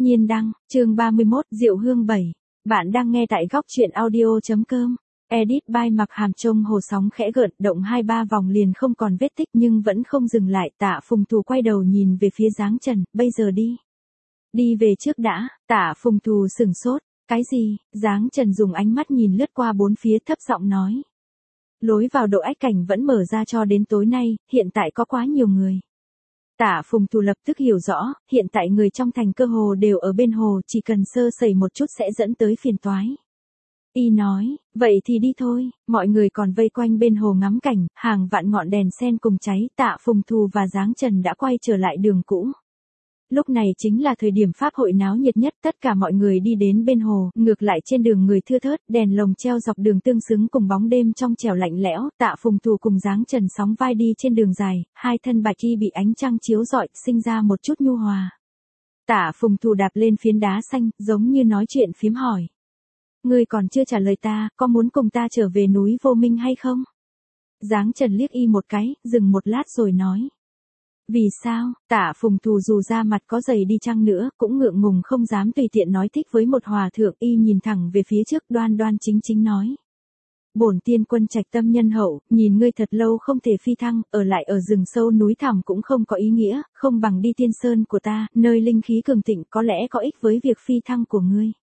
Nhiên đăng, chương 31, Diệu Hương 7. Bạn đang nghe tại góc truyện audio.com. Edit by Mặc Hàm Trông hồ sóng khẽ gợn, động 2-3 vòng liền không còn vết tích nhưng vẫn không dừng lại. Tạ Phùng Thù quay đầu nhìn về phía Giáng Trần, bây giờ đi. Đi về trước đã. Tạ Phùng Thù sửng sốt. Cái gì? Giáng Trần dùng ánh mắt nhìn lướt qua bốn phía, thấp giọng nói. Lối vào Độ Ách Cảnh vẫn mở ra cho đến tối nay, hiện tại có quá nhiều người. Tạ Phùng Thù lập tức hiểu rõ, hiện tại người trong thành cơ hồ đều ở bên hồ, chỉ cần sơ sẩy một chút sẽ dẫn tới phiền toái. Y nói, vậy thì đi thôi, mọi người còn vây quanh bên hồ ngắm cảnh, hàng vạn ngọn đèn sen cùng cháy. Tạ Phùng Thù và Giáng Trần đã quay trở lại đường cũ. Lúc này chính là thời điểm pháp hội náo nhiệt nhất, tất cả mọi người đi đến bên hồ, ngược lại trên đường người thưa thớt, đèn lồng treo dọc đường tương xứng cùng bóng đêm trong trẻo lạnh lẽo. Tạ Phùng Thù cùng Giáng Trần sóng vai đi trên đường dài, hai thân bạch y bị ánh trăng chiếu rọi, sinh ra một chút nhu hòa. Tạ Phùng Thù đạp lên phiến đá xanh, giống như nói chuyện phiếm hỏi. Ngươi còn chưa trả lời ta, có muốn cùng ta trở về núi Vô Minh hay không? Giáng Trần liếc y một cái, dừng một lát rồi nói. Vì sao? Tạ Phùng Thù dù ra mặt có dày đi chăng nữa, cũng ngượng ngùng không dám tùy tiện nói thích với một hòa thượng. Y nhìn thẳng về phía trước, đoan đoan chính chính nói. Bổn tiên quân trạch tâm nhân hậu, nhìn ngươi thật lâu không thể phi thăng, ở lại ở rừng sâu núi thẳm cũng không có ý nghĩa, không bằng đi Tiên Sơn của ta, nơi linh khí cường thịnh có lẽ có ích với việc phi thăng của ngươi.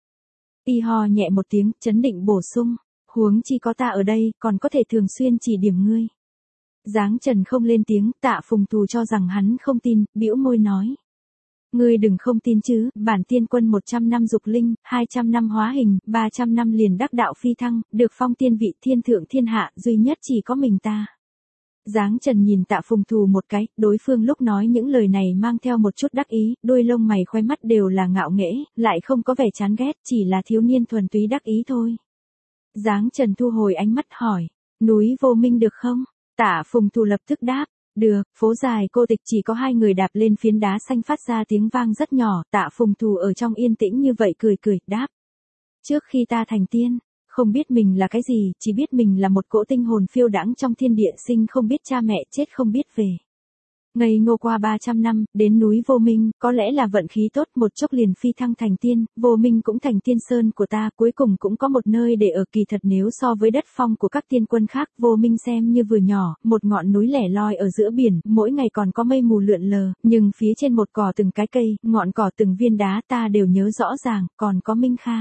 Y ho nhẹ một tiếng, chấn định bổ sung, huống chi có ta ở đây, còn có thể thường xuyên chỉ điểm ngươi. Giáng Trần không lên tiếng. Tạ Phùng Thù cho rằng hắn không tin, bĩu môi nói. Ngươi đừng không tin chứ, bản tiên quân 100 năm dục linh, 200 năm hóa hình, 300 năm liền đắc đạo phi thăng, được phong tiên vị thiên thượng thiên hạ, duy nhất chỉ có mình ta. Giáng Trần nhìn Tạ Phùng Thù một cái, đối phương lúc nói những lời này mang theo một chút đắc ý, đôi lông mày khóe mắt đều là ngạo nghễ, lại không có vẻ chán ghét, chỉ là thiếu niên thuần túy đắc ý thôi. Giáng Trần thu hồi ánh mắt hỏi, núi Vô Minh được không? Tạ Phùng Thù lập tức đáp, được. Phố dài cô tịch chỉ có hai người đạp lên phiến đá xanh phát ra tiếng vang rất nhỏ. Tạ Phùng Thù ở trong yên tĩnh như vậy cười cười, đáp. Trước khi ta thành tiên, không biết mình là cái gì, chỉ biết mình là một cỗ tinh hồn phiêu đãng trong thiên địa, sinh không biết cha mẹ, chết không biết về. Ngây ngô qua 300 năm, đến núi Vô Minh, có lẽ là vận khí tốt, một chốc liền phi thăng thành tiên, Vô Minh cũng thành tiên sơn của ta, cuối cùng cũng có một nơi để ở. Kỳ thật nếu so với đất phong của các tiên quân khác, Vô Minh xem như vừa nhỏ, một ngọn núi lẻ loi ở giữa biển, mỗi ngày còn có mây mù lượn lờ, nhưng phía trên một cỏ từng cái cây, ngọn cỏ từng viên đá ta đều nhớ rõ ràng, còn có Minh Kha.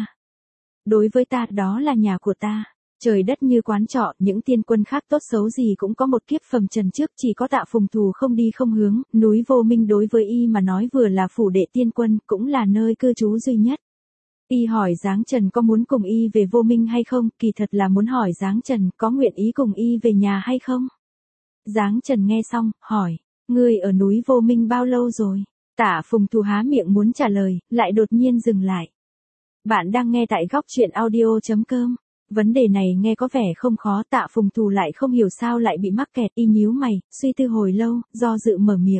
Đối với ta, đó là nhà của ta. Trời đất như quán trọ, những tiên quân khác tốt xấu gì cũng có một kiếp phàm trần trước, chỉ có Tạ Phùng Thù không đi không hướng. Núi Vô Minh đối với y mà nói vừa là phủ đệ tiên quân, cũng là nơi cư trú duy nhất. Y hỏi Giáng Trần có muốn cùng y về Vô Minh hay không, kỳ thật là muốn hỏi Giáng Trần có nguyện ý cùng y về nhà hay không. Giáng Trần nghe xong, hỏi, ngươi ở núi Vô Minh bao lâu rồi? Tạ Phùng Thù há miệng muốn trả lời, lại đột nhiên dừng lại. Bạn đang nghe tại góc truyện audio.com. Vấn đề này nghe có vẻ không khó. Tạ Phùng Thù lại không hiểu sao lại bị mắc kẹt, y nhíu mày, suy tư hồi lâu, do dự mở miệng.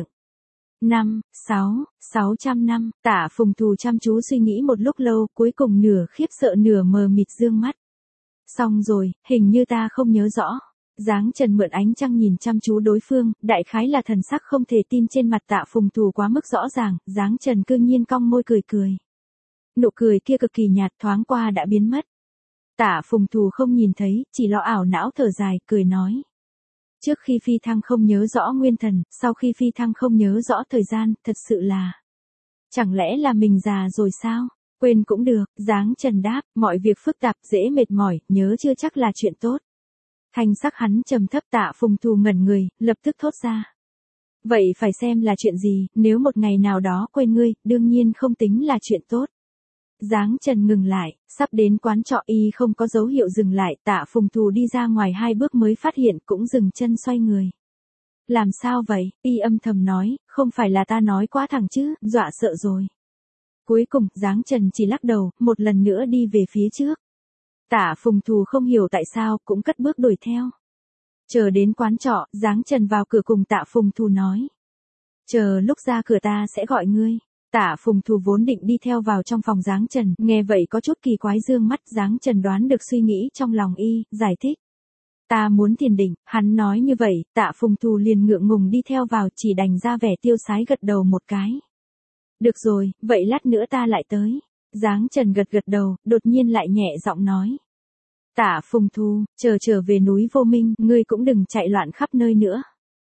600 năm. Tạ Phùng Thù chăm chú suy nghĩ một lúc lâu, cuối cùng nửa khiếp sợ nửa mờ mịt dương mắt. Xong rồi, hình như ta không nhớ rõ. Giáng Trần mượn ánh trăng nhìn chăm chú đối phương, đại khái là thần sắc không thể tin trên mặt Tạ Phùng Thù quá mức rõ ràng. Giáng Trần cư nhiên cong môi cười cười. Nụ cười kia cực kỳ nhạt, thoáng qua đã biến mất. Tạ Phùng Thù không nhìn thấy, chỉ lo ảo não thở dài, cười nói. Trước khi phi thăng không nhớ rõ nguyên thần, sau khi phi thăng không nhớ rõ thời gian, thật sự là. Chẳng lẽ là mình già rồi sao? Quên cũng được. Giáng Trần đáp, mọi việc phức tạp, dễ mệt mỏi, nhớ chưa chắc là chuyện tốt. Thanh sắc hắn trầm thấp. Tạ Phùng Thù ngẩn người, lập tức thốt ra. Vậy phải xem là chuyện gì, nếu một ngày nào đó quên ngươi, đương nhiên không tính là chuyện tốt. Giáng Trần ngừng lại, sắp đến quán trọ y không có dấu hiệu dừng lại. Tạ Phùng Thù đi ra ngoài 2 bước mới phát hiện, cũng dừng chân xoay người. Làm sao vậy? Y âm thầm nói, không phải là ta nói quá thẳng chứ, dọa sợ rồi. Cuối cùng, Giáng Trần chỉ lắc đầu, một lần nữa đi về phía trước. Tạ Phùng Thù không hiểu tại sao, cũng cất bước đuổi theo. Chờ đến quán trọ, Giáng Trần vào cửa cùng Tạ Phùng Thù nói. Chờ lúc ra cửa ta sẽ gọi ngươi. Tạ Phùng Thù vốn định đi theo vào trong phòng Giáng Trần, nghe vậy có chút kỳ quái dương mắt. Giáng Trần đoán được suy nghĩ trong lòng y, giải thích. Ta muốn thiền định. Hắn nói như vậy, Tạ Phùng Thù liền ngượng ngùng đi theo vào, chỉ đành ra vẻ tiêu sái gật đầu một cái. Được rồi, vậy lát nữa ta lại tới. Giáng Trần gật gật đầu, đột nhiên lại nhẹ giọng nói. Tạ Phùng Thù, trở về núi Vô Minh, ngươi cũng đừng chạy loạn khắp nơi nữa.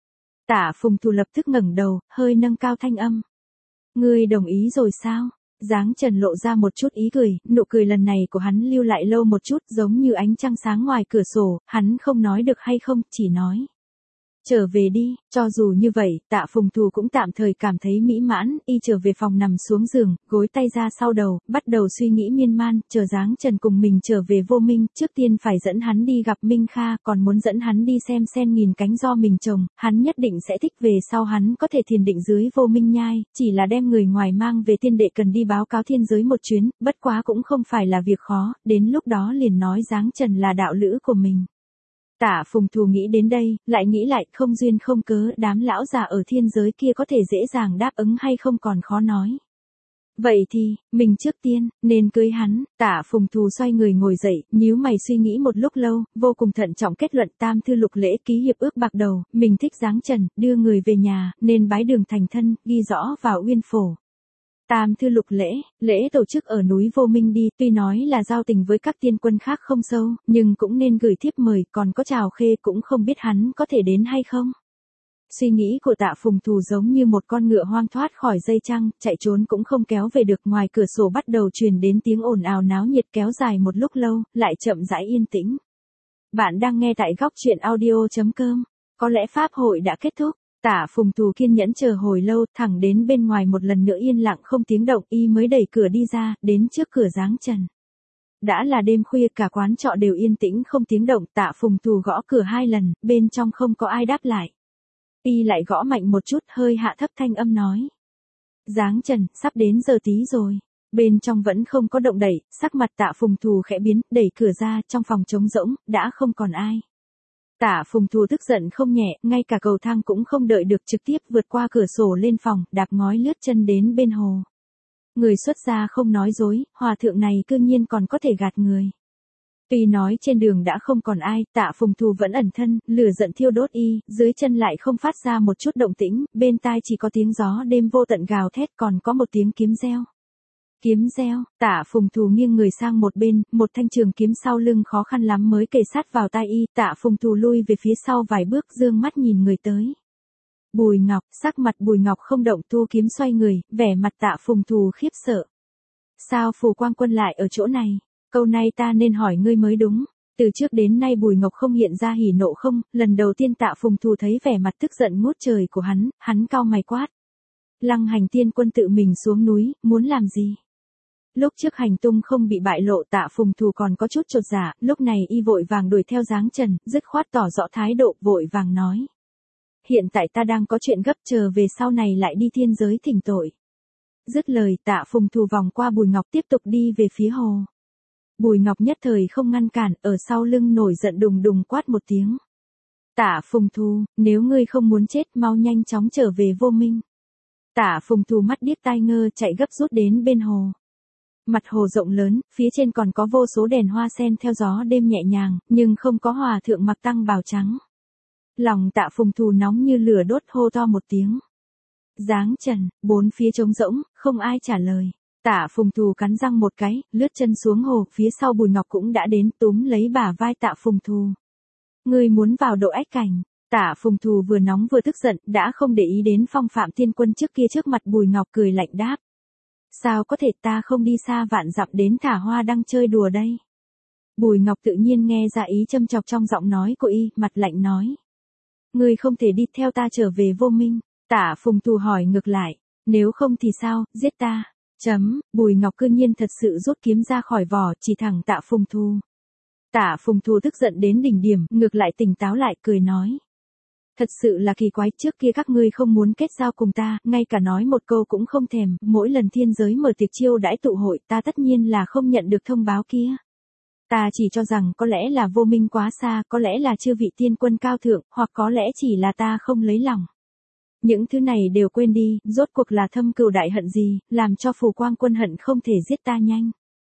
Tạ Phùng Thù lập tức ngẩng đầu, hơi nâng cao thanh âm. Ngươi đồng ý rồi sao? Giáng Trần lộ ra một chút ý cười, nụ cười lần này của hắn lưu lại lâu một chút giống như ánh trăng sáng ngoài cửa sổ, hắn không nói được hay không, chỉ nói. Trở về đi, cho dù như vậy, Tạ Phùng Thù cũng tạm thời cảm thấy mỹ mãn, y trở về phòng nằm xuống giường, gối tay ra sau đầu, bắt đầu suy nghĩ miên man, chờ Giáng Trần cùng mình trở về Vô Minh, trước tiên phải dẫn hắn đi gặp Minh Kha, còn muốn dẫn hắn đi xem sen nghìn cánh do mình trồng, hắn nhất định sẽ thích về sau hắn có thể thiền định dưới Vô Minh nhai, chỉ là đem người ngoài mang về tiên đệ cần đi báo cáo thiên giới một chuyến, bất quá cũng không phải là việc khó, đến lúc đó liền nói Giáng Trần là đạo lữ của mình. Tạ Phùng Thù nghĩ đến đây, lại nghĩ lại, không duyên không cớ, đám lão già ở thiên giới kia có thể dễ dàng đáp ứng hay không còn khó nói. Vậy thì, mình trước tiên, nên cưới hắn. Tạ Phùng Thù xoay người ngồi dậy, nhíu mày suy nghĩ một lúc lâu, vô cùng thận trọng kết luận tam thư lục lễ ký hiệp ước bạc đầu, mình thích Giáng Trần, đưa người về nhà, nên bái đường thành thân, ghi rõ vào uyên phổ. Tam thư lục lễ tổ chức ở núi Vô Minh đi, tuy nói là giao tình với các tiên quân khác không sâu, nhưng cũng nên gửi thiếp mời, còn có Trào Khê cũng không biết hắn có thể đến hay không. Suy nghĩ của Tạ Phùng Thù giống như một con ngựa hoang thoát khỏi dây trăng, chạy trốn cũng không kéo về được, ngoài cửa sổ bắt đầu truyền đến tiếng ồn ào náo nhiệt kéo dài một lúc lâu, lại chậm rãi yên tĩnh. Bạn đang nghe tại góc truyện audio.com, có lẽ pháp hội đã kết thúc. Tạ Phùng Thù kiên nhẫn chờ hồi lâu, thẳng đến bên ngoài một lần nữa yên lặng không tiếng động, y mới đẩy cửa đi ra, đến trước cửa Giáng Trần. Đã là đêm khuya, cả quán trọ đều yên tĩnh không tiếng động, Tạ Phùng Thù gõ cửa 2 lần, bên trong không có ai đáp lại. Y lại gõ mạnh một chút, hơi hạ thấp thanh âm nói. Giáng Trần, sắp đến giờ tí rồi. Bên trong vẫn không có động đẩy, sắc mặt Tạ Phùng Thù khẽ biến, đẩy cửa ra, trong phòng trống rỗng, đã không còn ai. Tạ Phùng Thù tức giận không nhẹ, ngay cả cầu thang cũng không đợi được, trực tiếp vượt qua cửa sổ lên phòng, đạp ngói lướt chân đến bên hồ. Người xuất gia không nói dối, hòa thượng này cư nhiên còn có thể gạt người. Tuy nói trên đường đã không còn ai, Tạ Phùng Thù vẫn ẩn thân, lửa giận thiêu đốt y, dưới chân lại không phát ra một chút động tĩnh, bên tai chỉ có tiếng gió đêm vô tận gào thét, còn có một tiếng kiếm reo. Kiếm reo, Tạ Phùng Thù nghiêng người sang một bên, một thanh trường kiếm sau lưng khó khăn lắm mới kề sát vào tai y, Tạ Phùng Thù lui về phía sau vài bước, dương mắt nhìn người tới. Bùi Ngọc, sắc mặt Bùi Ngọc không động, thu kiếm xoay người, vẻ mặt Tạ Phùng Thù khiếp sợ. Sao Phù Quang Quân lại ở chỗ này? Câu này ta nên hỏi ngươi mới đúng. Từ trước đến nay Bùi Ngọc không hiện ra hỉ nộ không, lần đầu tiên Tạ Phùng Thù thấy vẻ mặt tức giận ngút trời của hắn cau mày quát. Lăng Hành tiên quân tự mình xuống núi, muốn làm gì? Lúc trước hành tung không bị bại lộ, Tạ Phùng Thù còn có chút chột dạ, lúc này y vội vàng đuổi theo Giáng Trần, dứt khoát tỏ rõ thái độ, vội vàng nói. Hiện tại ta đang có chuyện gấp, chờ về sau này lại đi thiên giới thỉnh tội. Dứt lời, Tạ Phùng Thù vòng qua Bùi Ngọc tiếp tục đi về phía hồ. Bùi Ngọc nhất thời không ngăn cản, ở sau lưng nổi giận đùng đùng quát một tiếng. Tạ Phùng Thù, nếu ngươi không muốn chết, mau nhanh chóng trở về Vô Minh. Tạ Phùng Thù mắt điếc tai ngơ chạy gấp rút đến bên hồ. Mặt hồ rộng lớn, phía trên còn có vô số đèn hoa sen theo gió đêm nhẹ nhàng, nhưng không có hòa thượng mặc tăng bào trắng. Lòng Tạ Phùng Thù nóng như lửa đốt, hô to một tiếng. Giáng Trần, bốn phía trống rỗng, không ai trả lời. Tạ Phùng Thù cắn răng một cái, lướt chân xuống hồ, phía sau Bùi Ngọc cũng đã đến, túm lấy bả vai Tạ Phùng Thù. Ngươi muốn vào độ ách cảnh. Tạ Phùng Thù vừa nóng vừa tức giận, đã không để ý đến phong phạm thiên quân trước kia, trước mặt Bùi Ngọc cười lạnh đáp. Sao có thể, ta không đi xa vạn dặm đến thả hoa đăng chơi đùa đây. Bùi Ngọc tự nhiên nghe ra ý châm chọc trong giọng nói của y, mặt lạnh nói. Ngươi không thể đi theo ta trở về Vô Minh. Tạ Phùng Thù hỏi ngược lại, nếu không thì sao, giết ta. Bùi Ngọc cư nhiên thật sự rút kiếm ra khỏi vỏ, chỉ thẳng Tạ Phùng Thù. Tạ Phùng Thù tức giận đến đỉnh điểm, ngược lại tỉnh táo lại, cười nói. Thật sự là kỳ quái, trước kia các ngươi không muốn kết giao cùng ta, ngay cả nói một câu cũng không thèm, mỗi lần thiên giới mở tiệc chiêu đãi tụ hội, ta tất nhiên là không nhận được thông báo kia. Ta chỉ cho rằng có lẽ là Vô Minh quá xa, có lẽ là chư vị tiên quân cao thượng, hoặc có lẽ chỉ là ta không lấy lòng. Những thứ này đều quên đi, rốt cuộc là thâm cừu đại hận gì, làm cho Phù Quang Quân hận không thể giết ta nhanh.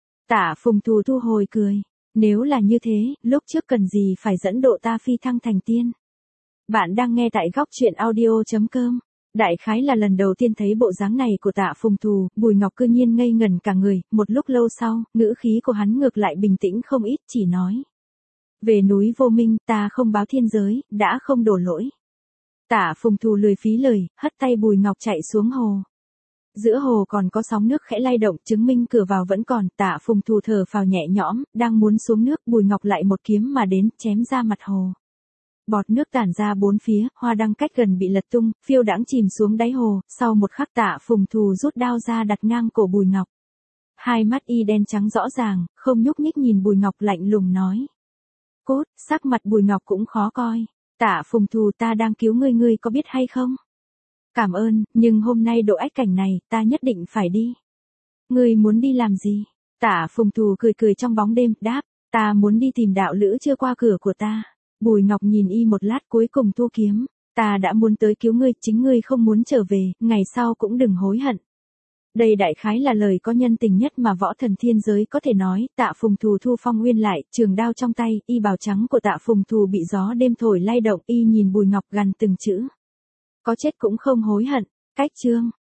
Tạ Phùng Thù thu hồi cười. Nếu là như thế, lúc trước cần gì phải dẫn độ ta phi thăng thành tiên. Bạn đang nghe tại góc truyện audio.com. Đại khái là lần đầu tiên thấy bộ dáng này của Tạ Phùng Thù, Bùi Ngọc cư nhiên ngây ngẩn cả người, một lúc lâu sau, ngữ khí của hắn ngược lại bình tĩnh không ít, chỉ nói. Về núi Vô Minh, ta không báo thiên giới, đã không đổ lỗi. Tạ Phùng Thù lười phí lời, hất tay Bùi Ngọc chạy xuống hồ. Giữa hồ còn có sóng nước khẽ lay động, chứng minh cửa vào vẫn còn. Tạ Phùng Thù thở phào nhẹ nhõm, đang muốn xuống nước, Bùi Ngọc lại một kiếm mà đến, chém ra mặt hồ. Bọt nước tản ra bốn phía, hoa đăng cách gần bị lật tung, phiêu đãng chìm xuống đáy hồ. Sau một khắc Tạ Phùng Thù rút đao ra đặt ngang cổ Bùi Ngọc. Hai mắt y đen trắng rõ ràng, không nhúc nhích nhìn Bùi Ngọc lạnh lùng nói. Cốt, sắc mặt Bùi Ngọc cũng khó coi. Tạ Phùng Thù, ta đang cứu ngươi, ngươi có biết hay không? Cảm ơn, nhưng hôm nay độ ách cảnh này, ta nhất định phải đi. Ngươi muốn đi làm gì? Tạ Phùng Thù cười cười trong bóng đêm, đáp, ta muốn đi tìm đạo lữ chưa qua cửa của ta. Bùi Ngọc nhìn y một lát cuối cùng thu kiếm, ta đã muốn tới cứu ngươi, chính ngươi không muốn trở về, ngày sau cũng đừng hối hận. Đây đại khái là lời có nhân tình nhất mà võ thần thiên giới có thể nói. Tạ Phùng Thù thu phong nguyên lại, trường đao trong tay, y bào trắng của Tạ Phùng Thù bị gió đêm thổi lay động, y nhìn Bùi Ngọc gằn từng chữ. Có chết cũng không hối hận. Cách chương